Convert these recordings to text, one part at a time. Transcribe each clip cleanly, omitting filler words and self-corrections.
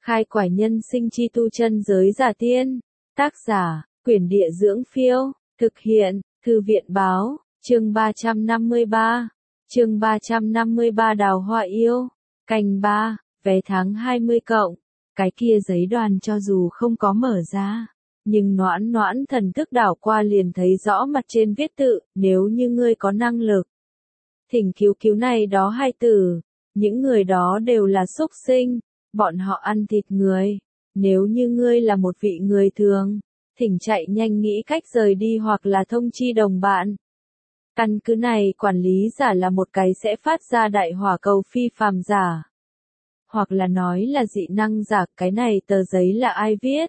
Khai quải nhân sinh chi tu chân giới giả tiên. Tác giả, Quyển Địa Dưỡng Phiêu. Thực hiện, Thư viện Báo. Chương 353. Chương 353 Đào Hoa Yêu. Canh 3, vé tháng 20 cộng. Cái kia giấy đoàn cho dù không có mở ra, nhưng Noãn Noãn thần thức đảo qua liền thấy rõ mặt trên viết tự, nếu như ngươi có năng lực, thỉnh cứu cứu này đó hai tử. Những người đó đều là súc sinh, bọn họ ăn thịt người. Nếu như ngươi là một vị người thường, thỉnh chạy nhanh nghĩ cách rời đi hoặc là thông chi đồng bạn. Căn cứ này quản lý giả là một cái sẽ phát ra đại hỏa cầu phi phàm giả, hoặc là nói là dị năng giả. Cái này tờ giấy là ai viết?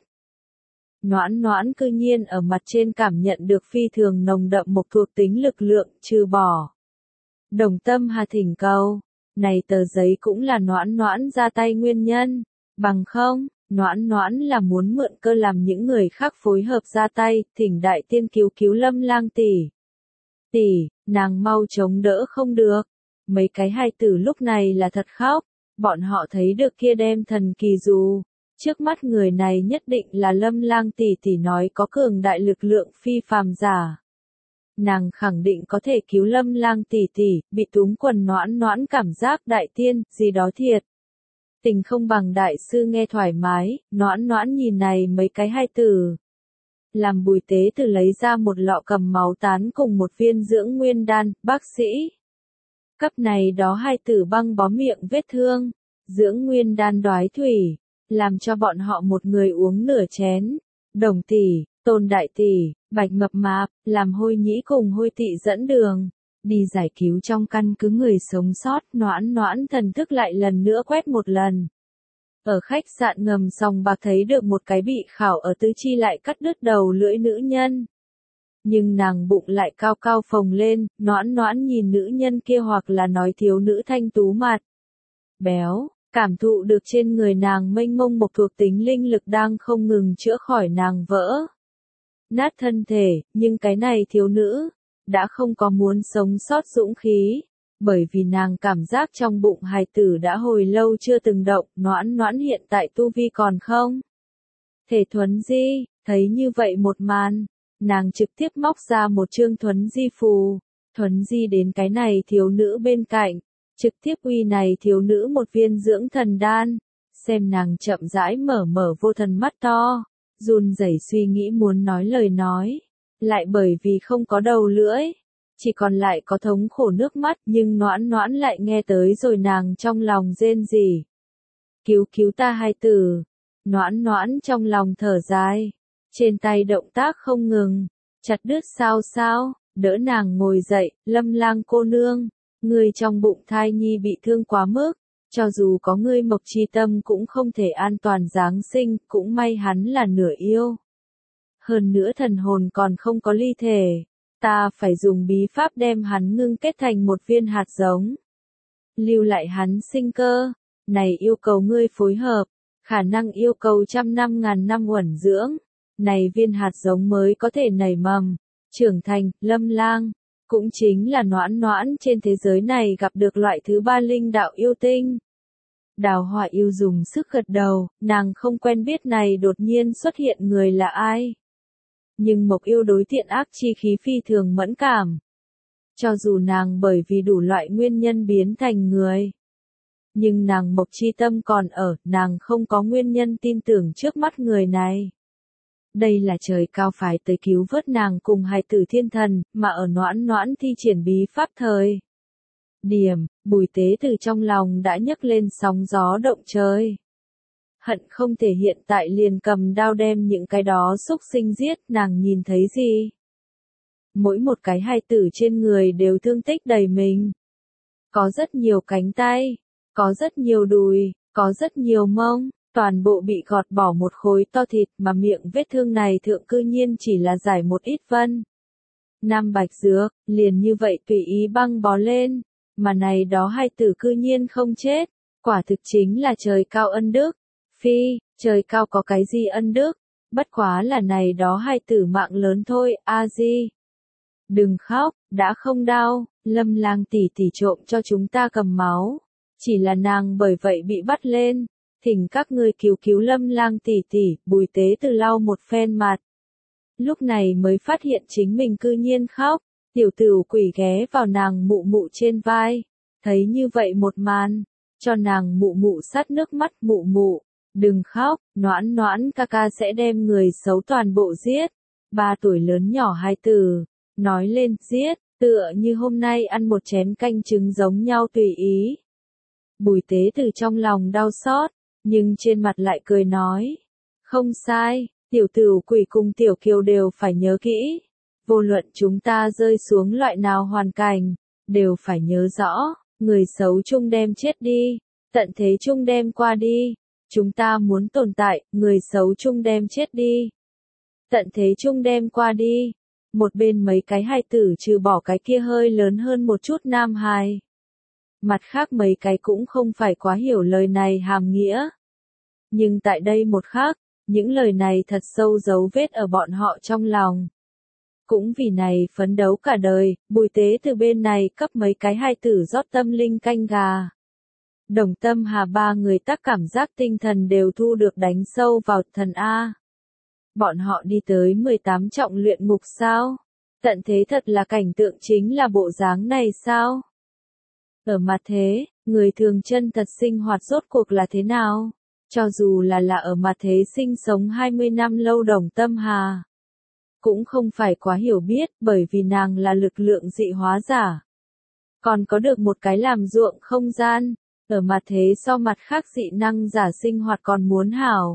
Noãn Noãn cư nhiên ở mặt trên cảm nhận được phi thường nồng đậm một thuộc tính lực lượng, trừ bỏ Đồng Tâm Hà thỉnh cầu. Này tờ giấy cũng là Noãn Noãn ra tay nguyên nhân, bằng không, Noãn Noãn là muốn mượn cơ làm những người khác phối hợp ra tay, thỉnh đại tiên cứu cứu Lâm Lang tỷ. Tỷ, nàng mau chống đỡ không được. Mấy cái hài tử lúc này là thật khóc, bọn họ thấy được kia đem thần kỳ dù. Trước mắt người này nhất định là Lâm Lang tỷ tỷ nói có cường đại lực lượng phi phàm giả. Nàng khẳng định có thể cứu Lâm Lang tỷ tỷ. Bị túm quần Noãn Noãn cảm giác đại tiên, gì đó thiệt tình không bằng đại sư nghe thoải mái. Noãn Noãn nhìn này mấy cái hai tử, làm Bùi tế tử lấy ra một lọ cầm máu tán cùng một viên dưỡng nguyên đan. Bác sĩ cấp này đó hai tử băng bó miệng vết thương, dưỡng nguyên đan đoái thủy, làm cho bọn họ một người uống nửa chén. Đồng tỷ, Tôn đại tỷ, Bạch mập mạp, làm Hôi Nhĩ cùng Hôi Tị dẫn đường, đi giải cứu trong căn cứ người sống sót. Noãn Noãn thần thức lại lần nữa quét một lần. Ở khách sạn ngầm sòng bạc thấy được một cái bị khảo ở tứ chi lại cắt đứt đầu lưỡi nữ nhân. Nhưng nàng bụng lại cao cao phồng lên. Noãn Noãn nhìn nữ nhân kia, hoặc là nói thiếu nữ thanh tú mặt béo, cảm thụ được trên người nàng mênh mông một thuộc tính linh lực đang không ngừng chữa khỏi nàng vỡ nát thân thể. Nhưng cái này thiếu nữ đã không có muốn sống sót dũng khí, bởi vì nàng cảm giác trong bụng hài tử đã hồi lâu chưa từng động. Noãn Noãn hiện tại tu vi còn không thể thuấn di. Thấy như vậy một màn, nàng trực tiếp móc ra một chương thuấn di phù, thuấn di đến cái này thiếu nữ bên cạnh, trực tiếp uy này thiếu nữ một viên dưỡng thần đan. Xem nàng chậm rãi mở vô thần mắt to, run rẩy suy nghĩ muốn nói lời nói, lại bởi vì không có đầu lưỡi, chỉ còn lại có thống khổ nước mắt. Nhưng Noãn Noãn lại nghe tới rồi nàng trong lòng rên rỉ. Cứu cứu ta hai tử. Noãn Noãn trong lòng thở dài, trên tay động tác không ngừng, chặt đứt sao, đỡ nàng ngồi dậy. Lâm Lang cô nương, ngươi trong bụng thai nhi bị thương quá mức, cho dù có ngươi Mộc Chi Tâm cũng không thể an toàn giáng sinh. Cũng may hắn là nửa yêu, hơn nữa thần hồn còn không có ly thể, ta phải dùng bí pháp đem hắn ngưng kết thành một viên hạt giống, lưu lại hắn sinh cơ. Này yêu cầu ngươi phối hợp, khả năng yêu cầu 100 năm ngàn năm uẩn dưỡng, này viên hạt giống mới có thể nảy mầm, trưởng thành. Lâm Lang cũng chính là Noãn Noãn trên thế giới này gặp được loại thứ 3 linh đạo yêu tinh. Đào Hoa Yêu dùng sức gật đầu, nàng không quen biết này đột nhiên xuất hiện người là ai. Nhưng Mộc Yêu đối thiện ác chi khí phi thường mẫn cảm. Cho dù nàng bởi vì đủ loại nguyên nhân biến thành người, nhưng nàng Mộc Chi Tâm còn ở, nàng không có nguyên nhân tin tưởng trước mắt người này. Đây là trời cao phái tới cứu vớt nàng cùng hài tử thiên thần, mà ở Noãn Noãn thi triển bí pháp thời điểm, Bùi tế từ trong lòng đã nhấc lên sóng gió động trời. Hận không thể hiện tại liền cầm đao đem những cái đó xúc sinh giết. Nàng nhìn thấy gì? Mỗi một cái hài tử trên người đều thương tích đầy mình. Có rất nhiều cánh tay, có rất nhiều đùi, có rất nhiều mông, toàn bộ bị gọt bỏ một khối to thịt, mà miệng vết thương này thượng cư nhiên chỉ là giải một ít vân nam bạch dược, liền như vậy tùy ý băng bó lên, mà này đó hai tử cư nhiên không chết. Quả thực chính là trời cao ân đức. Phi, trời cao có cái gì ân đức, bất quá là này đó hai tử mạng lớn thôi. A Di, đừng khóc, đã không đau. Lâm Lang tỷ tỷ trộm cho chúng ta cầm máu, chỉ là nàng bởi vậy bị bắt lên, thỉnh các ngươi cứu cứu Lâm Lang tỷ tỷ, Bùi Tế Từ lau một phen mặt. Lúc này mới phát hiện chính mình cư nhiên khóc, tiểu tửu quỷ ghé vào nàng mụ mụ trên vai, thấy như vậy một màn, cho nàng mụ mụ sát nước mắt, mụ mụ, đừng khóc, Noãn Noãn ca ca sẽ đem người xấu toàn bộ giết. 3 tuổi lớn nhỏ hài tử, nói lên giết, tựa như hôm nay ăn một chén canh trứng giống nhau tùy ý. Bùi Tế Từ trong lòng đau xót, nhưng trên mặt lại cười nói, không sai, tiểu tửu quỷ cùng tiểu kiều đều phải nhớ kỹ, vô luận chúng ta rơi xuống loại nào hoàn cảnh, đều phải nhớ rõ, người xấu chung đem chết đi, tận thế chung đem qua đi, chúng ta muốn tồn tại, người xấu chung đem chết đi, tận thế chung đem qua đi. Một bên mấy cái hài tử trừ bỏ cái kia hơi lớn hơn một chút nam hài. Mặt khác mấy cái cũng không phải quá hiểu lời này hàm nghĩa. Nhưng tại đây một khắc, những lời này thật sâu dấu vết ở bọn họ trong lòng. Cũng vì này phấn đấu cả đời, Bùi Tế Từ bên này cấp mấy cái hài tử rót tâm linh canh gà. Đồng Tâm Hà 3 người tác cảm giác tinh thần đều thu được đánh sâu vào thần A. Bọn họ đi tới 18 trọng luyện ngục sao? Tận thế thật là cảnh tượng chính là bộ dáng này sao? Ở mặt thế, người thường chân thật sinh hoạt rốt cuộc là thế nào? Cho dù là ở mặt thế sinh sống 20 năm lâu Đồng Tâm Hà. Cũng không phải quá hiểu biết bởi vì nàng là lực lượng dị hóa giả. Còn có được một cái làm ruộng không gian, ở mặt thế so mặt khác dị năng giả sinh hoạt còn muốn hảo.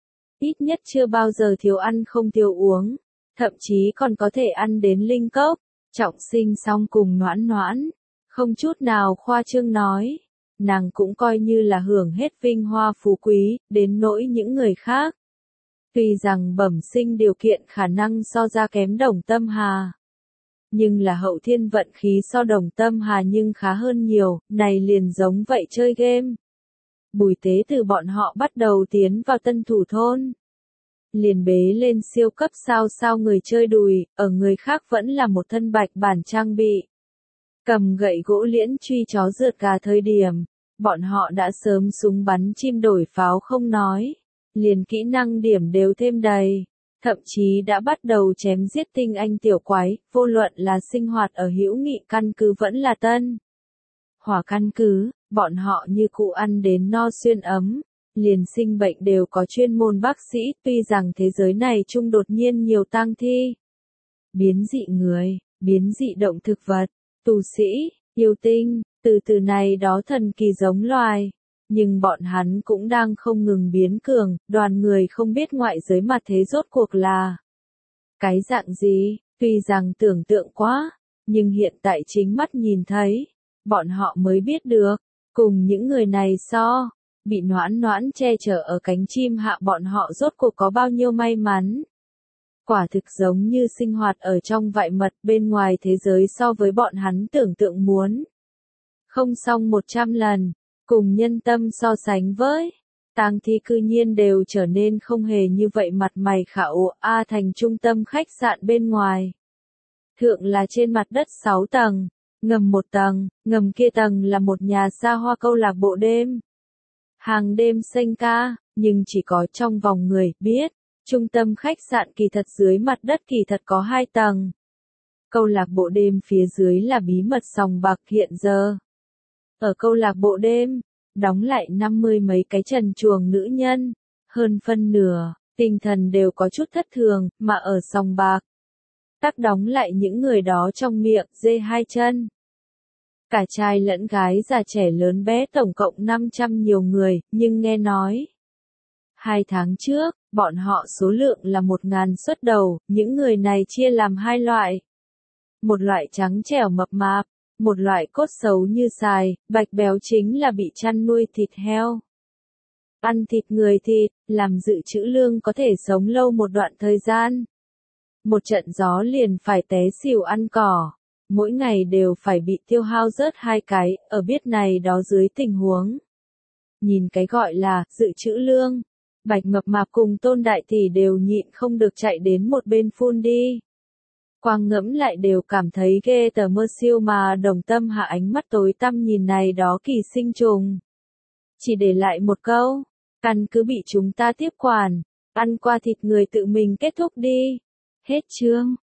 Ít nhất chưa bao giờ thiếu ăn không thiếu uống, thậm chí còn có thể ăn đến linh cốc, trọng sinh xong cùng Noãn Noãn, không chút nào khoa trương nói, nàng cũng coi như là hưởng hết vinh hoa phú quý, đến nỗi những người khác. Tuy rằng bẩm sinh điều kiện khả năng so ra kém Đồng Tâm Hà, nhưng là hậu thiên vận khí so Đồng Tâm Hà nhưng khá hơn nhiều, này liền giống vậy chơi game. Bùi Tế Từ bọn họ bắt đầu tiến vào tân thủ thôn. Liền bế lên siêu cấp sao người chơi đùi, ở người khác vẫn là một thân bạch bản trang bị. Cầm gậy gỗ liễn truy chó rượt gà thời điểm, bọn họ đã sớm súng bắn chim đổi pháo không nói, liền kỹ năng điểm đều thêm đầy, thậm chí đã bắt đầu chém giết tinh anh tiểu quái, vô luận là sinh hoạt ở hữu nghị căn cứ vẫn là tân hỏa căn cứ, bọn họ như cụ ăn đến no xuyên ấm, liền sinh bệnh đều có chuyên môn bác sĩ, tuy rằng thế giới này chung đột nhiên nhiều tang thi, biến dị người, biến dị động thực vật, tù sĩ, yêu tinh, từ này đó thần kỳ giống loài, nhưng bọn hắn cũng đang không ngừng biến cường, đoàn người không biết ngoại giới mặt thế rốt cuộc là cái dạng gì, tuy rằng tưởng tượng quá, nhưng hiện tại chính mắt nhìn thấy, bọn họ mới biết được, cùng những người này so, bị Noãn Noãn che chở ở cánh chim hạ bọn họ rốt cuộc có bao nhiêu may mắn. Quả thực giống như sinh hoạt ở trong vại mật bên ngoài thế giới so với bọn hắn tưởng tượng muốn. Không xong 100 lần, cùng nhân tâm so sánh với, tang thi cư nhiên đều trở nên không hề như vậy mặt mày khảo a thành trung tâm khách sạn bên ngoài. Thượng là trên mặt đất 6 tầng, ngầm 1 tầng, ngầm kia tầng là một nhà xa hoa câu lạc bộ đêm. Hàng đêm xanh ca, nhưng chỉ có trong vòng người biết, trung tâm khách sạn kỳ thật dưới mặt đất kỳ thật có 2 tầng. Câu lạc bộ đêm phía dưới là bí mật sòng bạc hiện giờ. Ở câu lạc bộ đêm, đóng lại 50 mấy cái trần truồng nữ nhân, hơn phân nửa, tinh thần đều có chút thất thường, mà ở sòng bạc, tắc đóng lại những người đó trong miệng, dê 2 chân. Cả trai lẫn gái già trẻ lớn bé tổng cộng 500 nhiều người, nhưng nghe nói. 2 tháng trước, bọn họ số lượng là 1.000 xuất đầu, những người này chia làm 2 loại. Một loại trắng trẻo mập mạp, một loại cốt xấu như xài, bạch béo chính là bị chăn nuôi thịt heo. Ăn thịt người thịt, làm dự trữ lương có thể sống lâu một đoạn thời gian. Một trận gió liền phải té xỉu ăn cỏ. Mỗi ngày đều phải bị tiêu hao rớt 2 cái, ở biết này đó dưới tình huống. Nhìn cái gọi là, dự trữ lương. Bạch mập mạp cùng Tôn Đại Tỷ đều nhịn không được chạy đến một bên phun đi. Quang ngẫm lại đều cảm thấy ghê tờ mơ siêu mà Đồng Tâm Hạ ánh mắt tối tăm nhìn này đó kỳ sinh trùng. Chỉ để lại một câu, Căn cứ bị chúng ta tiếp quản, ăn qua thịt người tự mình kết thúc đi. Hết chương.